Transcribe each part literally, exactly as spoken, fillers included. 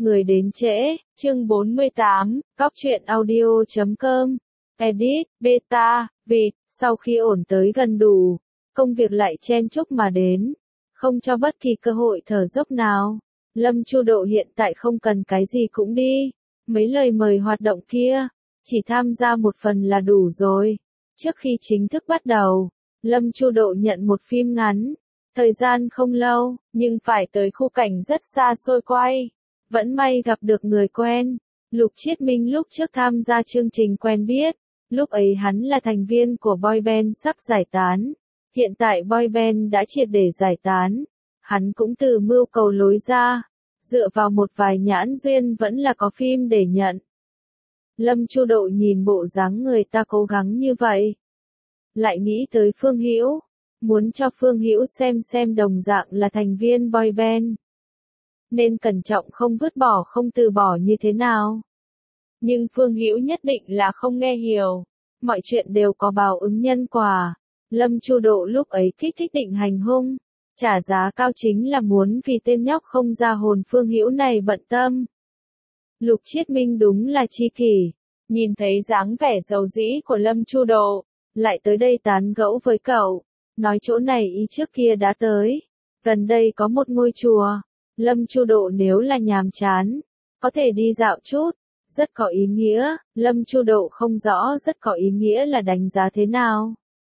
Người đến trễ, chương bốn mươi tám, cóc truyện audio chấm com, edit, beta, vịt, sau khi ổn tới gần đủ, công việc lại chen chúc mà đến, không cho bất kỳ cơ hội thở dốc nào. Lâm Chu Độ hiện tại không cần cái gì cũng đi, mấy lời mời hoạt động kia, chỉ tham gia một phần là đủ rồi. Trước khi chính thức bắt đầu, Lâm Chu Độ nhận một phim ngắn, thời gian không lâu, nhưng phải tới khu cảnh rất xa xôi quay. Vẫn may gặp được người quen, Lục Chiết Minh lúc trước tham gia chương trình quen biết, lúc ấy hắn là thành viên của boy band sắp giải tán. Hiện tại boy band đã triệt để giải tán, hắn cũng từ mưu cầu lối ra, dựa vào một vài nhãn duyên vẫn là có phim để nhận. Lâm Chu Độ nhìn bộ dáng người ta cố gắng như vậy, lại nghĩ tới Phương Hữu, muốn cho Phương Hữu xem xem đồng dạng là thành viên boy band, nên cẩn trọng không vứt bỏ không từ bỏ như thế nào. Nhưng Phương Hữu nhất định là không nghe hiểu, mọi chuyện đều có báo ứng nhân quả. Lâm Chu Độ lúc ấy kích thích định hành hung, trả giá cao chính là muốn vì tên nhóc không ra hồn Phương Hữu này bận tâm. Lục Chiết Minh đúng là chi kỷ, nhìn thấy dáng vẻ dầu dĩ của Lâm Chu Độ, lại tới đây tán gẫu với cậu, nói chỗ này ý trước kia đã tới, gần đây có một ngôi chùa, Lâm Chu Độ nếu là nhàm chán, có thể đi dạo chút, rất có ý nghĩa. Lâm Chu Độ không rõ rất có ý nghĩa là đánh giá thế nào.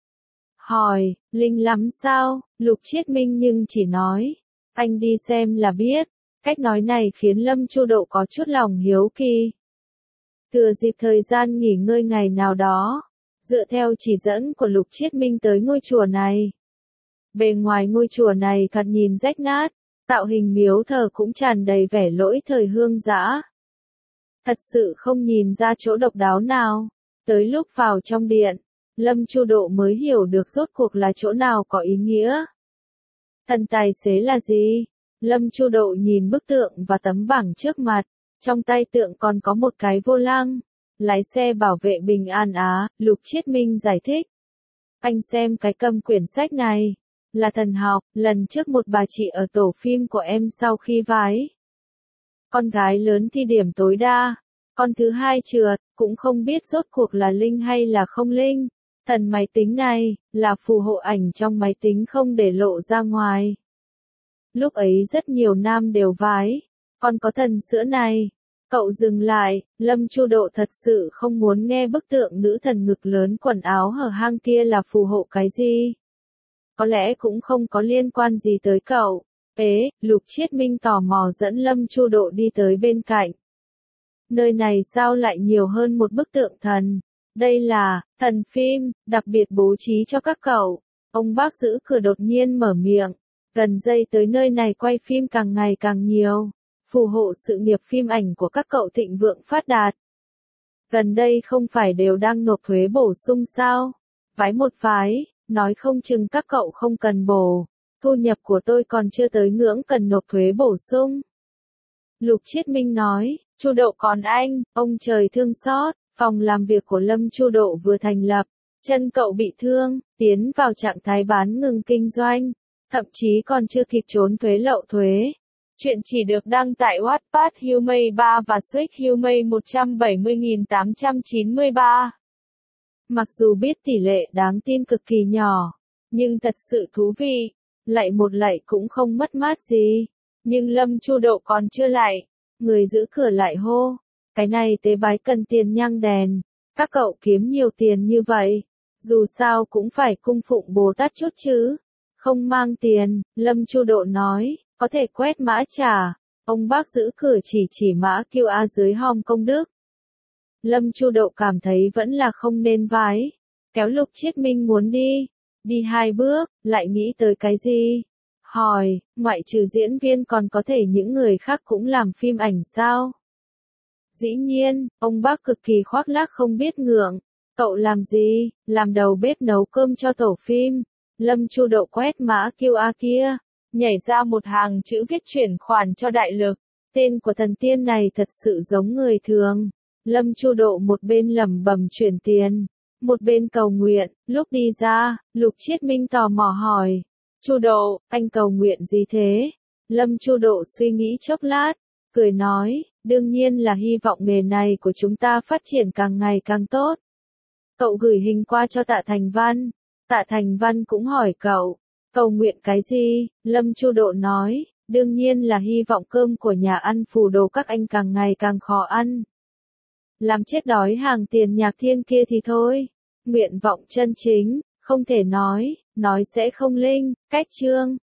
Hỏi, linh lắm sao? Lục Chiết Minh nhưng chỉ nói, anh đi xem là biết. Cách nói này khiến Lâm Chu Độ có chút lòng hiếu kỳ. Thừa dịp thời gian nghỉ ngơi ngày nào đó, dựa theo chỉ dẫn của Lục Chiết Minh tới ngôi chùa này. Bề ngoài ngôi chùa này thoạt nhìn rách nát, tạo hình miếu thờ cũng tràn đầy vẻ lỗi thời hương dã. Thật sự không nhìn ra chỗ độc đáo nào. Tới lúc vào trong điện, Lâm Chu Độ mới hiểu được rốt cuộc là chỗ nào có ý nghĩa. Thần tài xế là gì? Lâm Chu Độ nhìn bức tượng và tấm bảng trước mặt, trong tay tượng còn có một cái vô lăng. Lái xe bảo vệ bình an á, Lục Chiết Minh giải thích. Anh xem cái cầm quyển sách này, là thần học, lần trước một bà chị ở tổ phim của em sau khi vái con gái lớn thi điểm tối đa, con thứ hai trượt, cũng không biết rốt cuộc là linh hay là không linh. Thần máy tính này, là phù hộ ảnh trong máy tính không để lộ ra ngoài. Lúc ấy rất nhiều nam đều vái, còn có thần sữa này. Cậu dừng lại, Lâm Chu Độ thật sự không muốn nghe bức tượng nữ thần ngực lớn quần áo hở hang kia là phù hộ cái gì. Có lẽ cũng không có liên quan gì tới cậu. Ế, Lục Chiết Minh tò mò dẫn Lâm Chu Độ đi tới bên cạnh. Nơi này sao lại nhiều hơn một bức tượng thần? Đây là thần phim, đặc biệt bố trí cho các cậu. Ông bác giữ cửa đột nhiên mở miệng. Gần đây tới nơi này quay phim càng ngày càng nhiều, phù hộ sự nghiệp phim ảnh của các cậu thịnh vượng phát đạt. Gần đây không phải đều đang nộp thuế bổ sung sao? Vái một vái, nói không chừng các cậu không cần bổ. Thu nhập của tôi còn chưa tới ngưỡng cần nộp thuế bổ sung. Lục Chiết Minh nói, Chu Độ còn anh, ông trời thương xót. Phòng làm việc của Lâm Chu Độ vừa thành lập, chân cậu bị thương, tiến vào trạng thái bán ngừng kinh doanh, thậm chí còn chưa kịp trốn thuế lậu thuế. Chuyện chỉ được đăng tại Wattpad Humay ba và Switch Humay một trăm bảy mươi nghìn tám trăm chín mươi ba. Mặc dù biết tỷ lệ đáng tin cực kỳ nhỏ, nhưng thật sự thú vị, lại một lạy cũng không mất mát gì. Nhưng Lâm Chu Độ còn chưa lạy, người giữ cửa lại hô. Cái này tế bái cần tiền nhang đèn, các cậu kiếm nhiều tiền như vậy, dù sao cũng phải cung phụng Bồ Tát chút chứ. Không mang tiền, Lâm Chu Độ nói, có thể quét mã trả. Ông bác giữ cửa chỉ chỉ mã quy rờ dưới hòm công đức. Lâm Chu Độ cảm thấy vẫn là không nên vái, kéo Lục Chiết Minh muốn đi, đi hai bước, lại nghĩ tới cái gì? Hỏi, ngoại trừ diễn viên còn có thể những người khác cũng làm phim ảnh sao? Dĩ nhiên, ông bác cực kỳ khoác lác không biết ngượng. Cậu làm gì? Làm đầu bếp nấu cơm cho tổ phim. Lâm Chu Độ quét mã quy rờ kia, nhảy ra một hàng chữ viết chuyển khoản cho đại lực. Tên của thần tiên này thật sự giống người thường. Lâm Chu Độ một bên lẩm bẩm chuyển tiền, một bên cầu nguyện. Lúc đi ra, Lục Chiết Minh tò mò hỏi, Chu Độ, anh cầu nguyện gì thế? Lâm Chu Độ suy nghĩ chốc lát, cười nói, đương nhiên là hy vọng nghề này của chúng ta phát triển càng ngày càng tốt. Cậu gửi hình qua cho Tạ Thành Văn. Tạ Thành Văn cũng hỏi cậu, cầu nguyện cái gì? Lâm Chu Độ nói, đương nhiên là hy vọng cơm của nhà ăn Phù Đồ các anh càng ngày càng khó ăn. Làm chết đói hàng tiền Nhạc Thiên kia thì thôi. Nguyện vọng chân chính, không thể nói, nói sẽ không linh, cách chương.